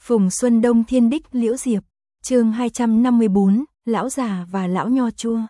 Phùng Xuân Đông Thiên Đích Liễu Diệp, chương 254, Lão già và Lão nho chua.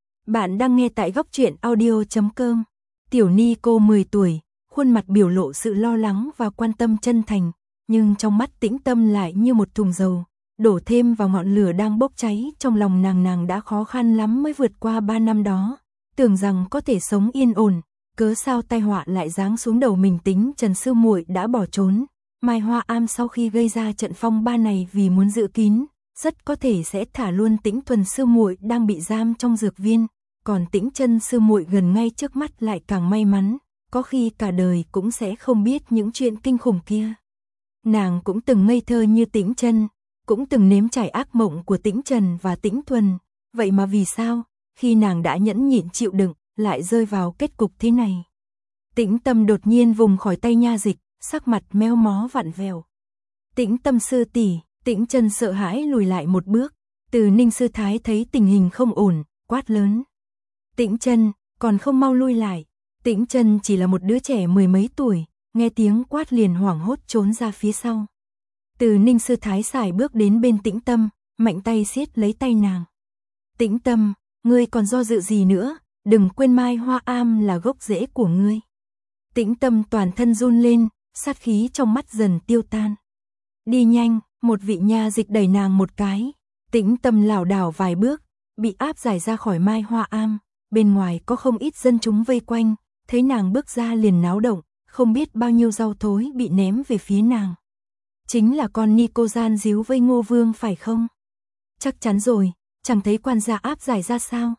Bạn đang nghe tại góc truyện audio.com. Tiểu Ni cô 10 tuổi, khuôn mặt biểu lộ sự lo lắng và quan tâm chân thành, nhưng trong mắt tĩnh tâm lại như một thùng dầu, đổ thêm vào ngọn lửa đang bốc cháy trong lòng nàng đã khó khăn lắm mới vượt qua 3 năm đó, tưởng rằng có thể sống yên ổn, cớ sao tai họa lại giáng xuống đầu mình. Tính Trần sư muội đã bỏ trốn. Mai Hoa Am sau khi gây ra trận phong ba này vì muốn giữ kín, rất có thể sẽ thả luôn Tĩnh Thuần sư muội đang bị giam trong dược viên, còn Tĩnh Chân sư muội gần ngay trước mắt lại càng may mắn, có khi cả đời cũng sẽ không biết những chuyện kinh khủng kia. Nàng cũng từng ngây thơ như Tĩnh Chân, cũng từng nếm trải ác mộng của Tĩnh Trần và Tĩnh Thuần, vậy mà vì sao, khi nàng đã nhẫn nhịn chịu đựng, lại rơi vào kết cục thế này. Tĩnh Tâm đột nhiên vùng khỏi tay Nha Dịch, sắc mặt méo mó vặn vẹo. Tĩnh Tâm sư tỷ, Tĩnh Chân sợ hãi lùi lại một bước, Từ Ninh sư thái thấy tình hình không ổn, quát lớn. Tĩnh Chân, còn không mau lui lại. Tĩnh Chân chỉ là một đứa trẻ 10 mấy tuổi, nghe tiếng quát liền hoảng hốt trốn ra phía sau. Từ Ninh sư thái sải bước đến bên Tĩnh Tâm, mạnh tay siết lấy tay nàng. Tĩnh Tâm, ngươi còn do dự gì nữa, đừng quên Mai Hoa Am là gốc rễ của ngươi. Tĩnh Tâm toàn thân run lên, sát khí trong mắt dần tiêu tan. Đi nhanh, một vị nha dịch đẩy nàng một cái. Tĩnh Tâm lảo đảo vài bước, bị áp giải ra khỏi Mai Hoa Am. Bên ngoài có không ít dân chúng vây quanh, thấy nàng bước ra liền náo động, không biết bao nhiêu rau thối bị ném về phía nàng. Chính là con ni cô gian díu với Ngô Vương phải không? Chắc chắn rồi, chẳng thấy quan gia áp giải ra sao?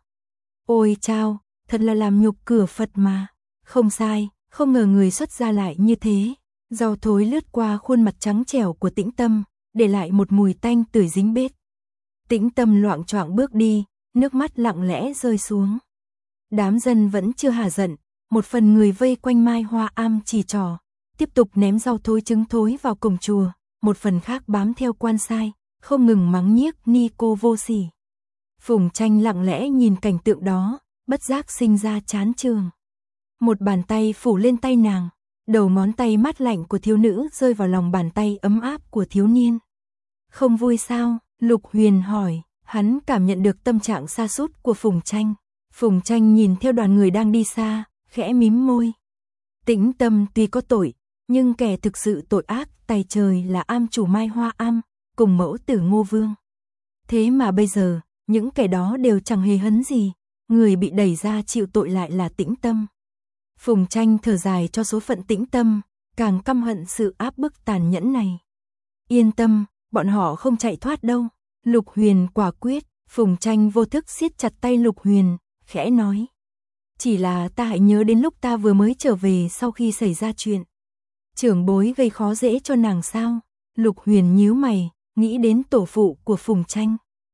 Ôi chao, thật là làm nhục cửa Phật mà. Không sai, không ngờ người xuất gia lại như thế. Rau thối lướt qua khuôn mặt trắng trẻo của Tĩnh Tâm, để lại một mùi tanh tưởi dính bết. Tĩnh Tâm loạng choạng bước đi, nước mắt lặng lẽ rơi xuống. Đám dân vẫn chưa hả giận, một phần người vây quanh Mai Hoa Am chỉ trỏ, tiếp tục ném rau thối trứng thối vào cổng chùa, một phần khác bám theo quan sai, không ngừng mắng nhiếc ni cô vô sỉ. Phùng Tranh lặng lẽ nhìn cảnh tượng đó, bất giác sinh ra chán chường. Một bàn tay phủ lên tay nàng, đầu ngón tay mát lạnh của thiếu nữ rơi vào lòng bàn tay ấm áp của thiếu niên. Không vui sao? Lục Huyền hỏi, hắn cảm nhận được tâm trạng sa sút của Phùng Tranh. Phùng Tranh nhìn theo đoàn người đang đi xa, khẽ mím môi. Tĩnh Tâm tuy có tội, nhưng kẻ thực sự tội ác tay trời là am chủ Mai Hoa Am, cùng mẫu tử Ngô Vương. Thế mà bây giờ, những kẻ đó đều chẳng hề hấn gì, người bị đẩy ra chịu tội lại là Tĩnh Tâm. Phùng Tranh thở dài cho số phận Tĩnh Tâm, càng căm hận sự áp bức tàn nhẫn này. Yên tâm, bọn họ không chạy thoát đâu. Lục Huyền quả quyết. Phùng Tranh vô thức siết chặt tay Lục Huyền, khẽ nói. Chỉ là ta hãy nhớ đến lúc ta vừa mới trở về sau khi xảy ra chuyện. Trưởng bối gây khó dễ cho nàng sao? Lục Huyền nhíu mày, nghĩ đến tổ phụ của Phùng Tranh.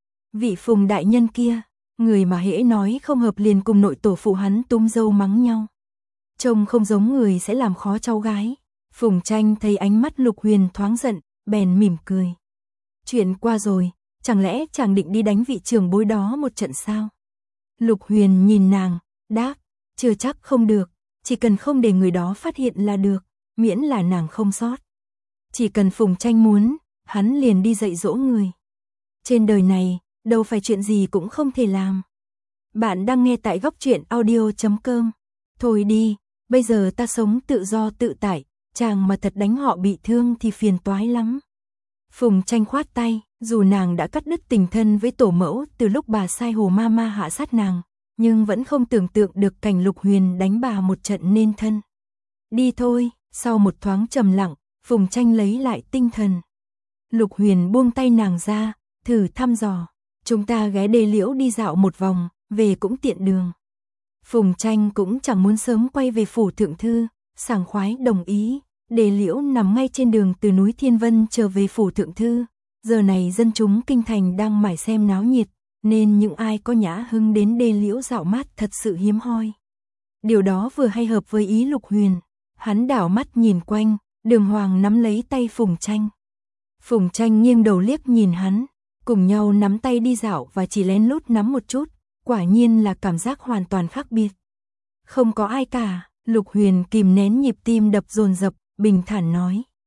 Vị Phùng đại nhân kia, người mà hễ nói không hợp liền cùng nội tổ phụ hắn túm râu mắng nhau. Trông không giống người sẽ làm khó cháu gái. Phùng Tranh thấy ánh mắt Lục Huyền thoáng giận, bèn mỉm cười. Chuyện qua rồi, chẳng lẽ chàng định đi đánh vị trưởng bối đó một trận sao? Lục Huyền nhìn nàng, đáp, chưa chắc không được, chỉ cần không để người đó phát hiện là được, miễn là nàng không sót. Chỉ cần Phùng Tranh muốn, hắn liền đi dạy dỗ người. Trên đời này, đâu phải chuyện gì cũng không thể làm. Bạn đang nghe tại góc truyện audio.com. Thôi đi, bây giờ ta sống tự do tự tại, chàng mà thật đánh họ bị thương thì phiền toái lắm. Phùng Tranh khoát tay, dù nàng đã cắt đứt tình thân với tổ mẫu từ lúc bà sai Hồ Mama hạ sát nàng, nhưng vẫn không tưởng tượng được cảnh Lục Huyền đánh bà một trận nên thân. Đi thôi. Sau một thoáng trầm lặng, Phùng Tranh lấy lại tinh thần. Lục Huyền buông tay nàng ra, thử thăm dò. Chúng ta ghé Đê Liễu đi dạo một vòng, về cũng tiện đường. Phùng Tranh cũng chẳng muốn sớm quay về phủ thượng thư, sảng khoái đồng ý. Đê Liễu nằm ngay trên đường từ núi Thiên Vân trở về phủ thượng thư. Giờ này dân chúng kinh thành đang mải xem náo nhiệt, nên những ai có nhã hứng đến Đê Liễu dạo mát thật sự hiếm hoi. Điều đó vừa hay hợp với ý Lục Huyền. Hắn đảo mắt nhìn quanh, Đường Hoàng nắm lấy tay Phùng Tranh. Phùng Tranh nghiêng đầu liếc nhìn hắn, cùng nhau nắm tay đi dạo và chỉ lén lút nắm một chút, quả nhiên là cảm giác hoàn toàn khác biệt. Không có ai cả, Lục Huyền kìm nén nhịp tim đập dồn dập, bình thản nói.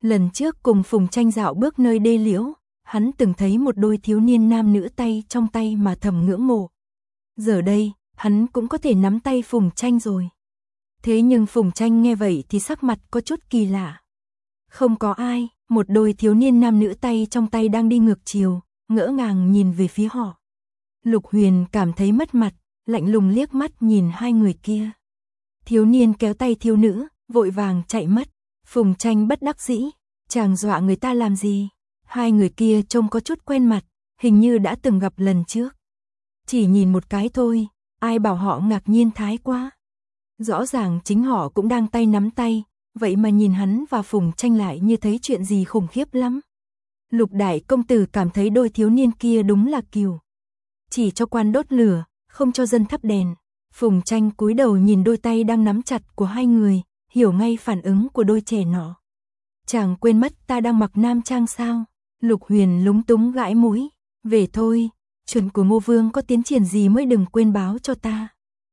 Lần trước cùng Phùng Tranh dạo bước nơi đê liễu, hắn từng thấy một đôi thiếu niên nam nữ tay trong tay mà thầm ngưỡng mộ. Giờ đây, hắn cũng có thể nắm tay Phùng Tranh rồi. Thế nhưng Phùng Tranh nghe vậy thì sắc mặt có chút kỳ lạ. Không có ai, một đôi thiếu niên nam nữ tay trong tay đang đi ngược chiều, ngỡ ngàng nhìn về phía họ. Lục Huyền cảm thấy mất mặt, lạnh lùng liếc mắt nhìn hai người kia. Thiếu niên kéo tay thiếu nữ, vội vàng chạy mất. Phùng Tranh bất đắc dĩ, chàng dọa người ta làm gì? Hai người kia trông có chút quen mặt, hình như đã từng gặp lần trước. Chỉ nhìn một cái thôi, ai bảo họ ngạc nhiên thái quá. Rõ ràng chính họ cũng đang tay nắm tay, vậy mà nhìn hắn và Phùng Tranh lại như thấy chuyện gì khủng khiếp lắm. Lục đại công tử cảm thấy đôi thiếu niên kia đúng là kiều. Chỉ cho quan đốt lửa, không cho dân thắp đèn. Phùng Tranh cúi đầu nhìn đôi tay đang nắm chặt của hai người, hiểu ngay phản ứng của đôi trẻ nọ. Chàng quên mất ta đang mặc nam trang sao? Lục Huyền lúng túng gãi mũi. Về thôi, chuyện của Ngô Vương có tiến triển gì mới đừng quên báo cho ta.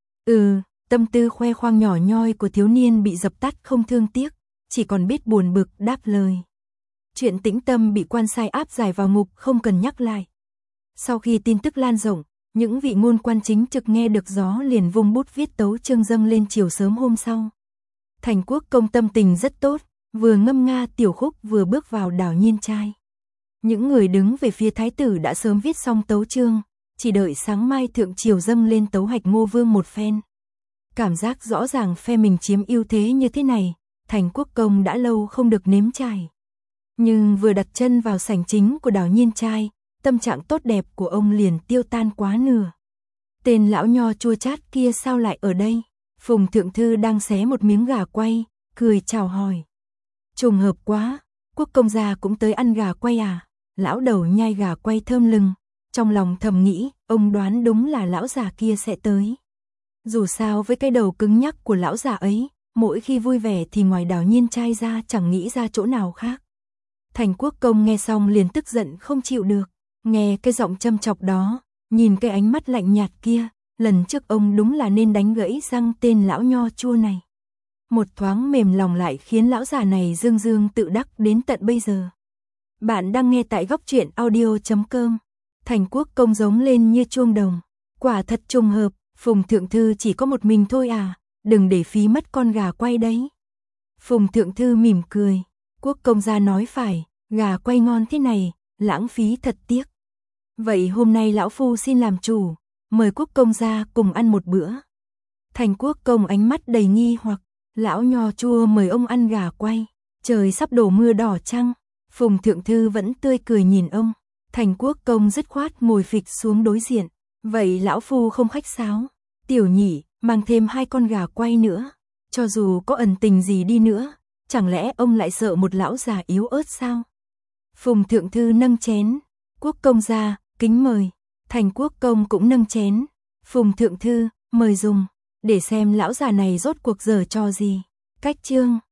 Tâm tư khoe khoang nhỏ nhoi của thiếu niên bị dập tắt không thương tiếc, chỉ còn biết buồn bực đáp lời. Chuyện Tĩnh Tâm bị quan sai áp giải vào ngục không cần nhắc lại. Sau khi tin tức lan rộng, những vị ngôn quan chính trực nghe được gió liền vung bút viết tấu chương dâng lên chiều sớm hôm sau. Thành Quốc công tâm tình rất tốt, vừa ngâm nga tiểu khúc vừa bước vào Đảo Nhiên trai. Những người đứng về phía thái tử đã sớm viết xong tấu chương, chỉ đợi sáng mai thượng triều dâng lên tấu hạch Ngô Vương một phen. Cảm giác rõ ràng phe mình chiếm ưu thế như thế này, Thành Quốc công đã lâu không được nếm trải. Nhưng vừa đặt chân vào sảnh chính của Đảo Nhiên trai, tâm trạng tốt đẹp của ông liền tiêu tan quá nửa. Tên lão nho chua chát kia sao lại ở đây? Phùng thượng thư đang xé một miếng gà quay, cười chào hỏi. Trùng hợp quá, Quốc công gia cũng tới ăn gà quay à? Lão đầu nhai gà quay thơm lừng, trong lòng thầm nghĩ, ông đoán đúng là lão già kia sẽ tới. Dù sao với cái đầu cứng nhắc của lão già ấy, mỗi khi vui vẻ thì ngoài Đảo Nhiên trai ra chẳng nghĩ ra chỗ nào khác. Thành Quốc công nghe xong liền tức giận không chịu được, nghe cái giọng châm chọc đó, nhìn cái ánh mắt lạnh nhạt kia, lần trước ông đúng là nên đánh gãy răng tên lão nho chua này. Một thoáng mềm lòng lại khiến lão già này dương dương tự đắc đến tận bây giờ. Bạn đang nghe tại góc truyện audio.com. Thành Quốc công giống lên như chuông đồng. Quả thật trùng hợp, Phùng thượng thư chỉ có một mình thôi à, đừng để phí mất con gà quay đấy. Phùng thượng thư mỉm cười. Quốc công gia nói phải, gà quay ngon thế này, lãng phí thật tiếc. Vậy hôm nay lão phu xin làm chủ, mời quốc công gia cùng ăn một bữa. Thành Quốc công ánh mắt đầy nghi hoặc, lão nho chua mời ông ăn gà quay, trời sắp đổ mưa đỏ chăng? Phùng thượng thư vẫn tươi cười nhìn ông. Thành Quốc công dứt khoát ngồi phịch xuống đối diện. Vậy lão phu không khách sáo, tiểu nhị mang thêm 2 con gà quay nữa. Cho dù có ẩn tình gì đi nữa, chẳng lẽ ông lại sợ một lão già yếu ớt sao? Phùng thượng thư nâng chén, quốc công gia, kính mời. Thành Quốc công cũng nâng chén, Phùng thượng thư, mời dùng, để xem lão già này rốt cuộc giở trò gì. Cách chương